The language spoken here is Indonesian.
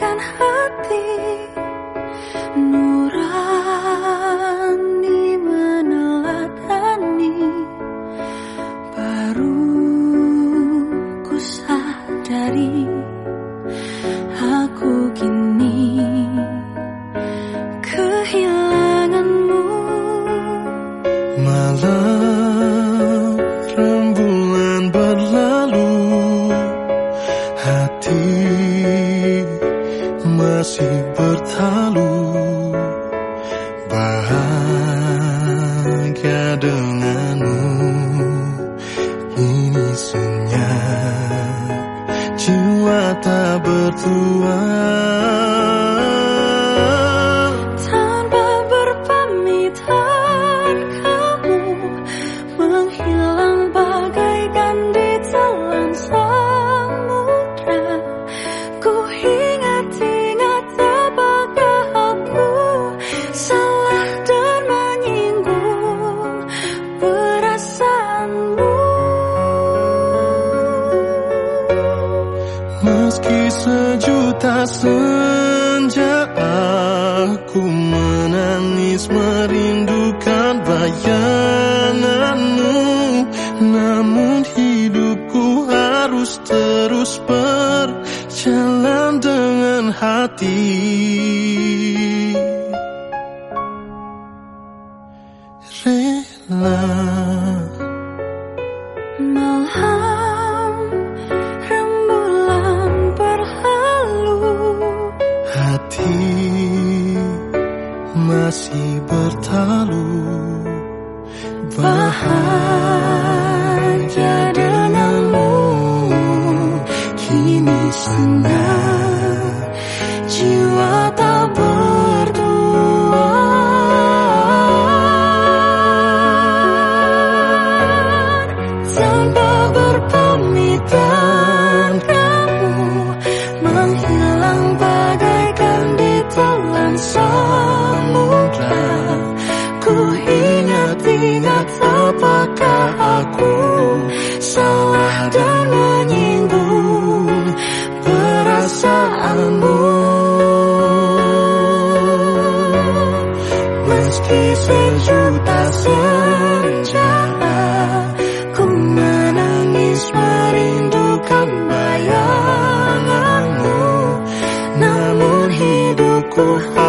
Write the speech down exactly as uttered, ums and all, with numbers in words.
bagaikan hati nurani meneladani. Baru ku sadari aku kini kehilanganmu. Malam rembulan berlalu, hati masih bertalu. Bahagia denganmu, ini senyap, jiwa tak bertuan. Tanpa berpamitan kamu menghilang bagaikan ditelan samudra. Ku ingat-ingat apakah aku salah dan menyinggung perasaanmu. Meski sejuta senja aku menangis merindukan bayanganmu, namun hidupku harus terus berjalan dengan hati. Rela. Malam rembulan berlalu, Hati masih bertalu. bahagia denganmu, kini senang, jiwa tak bertuan. Tanpa berpamitan kamu menghilang bagaikan ditelan samudra. Ku ingat-ingat apakah aku salah dan menyinggung perasaanmu. Meski sejuta senja ku menangis merindukan bayanganmu, namun hidupku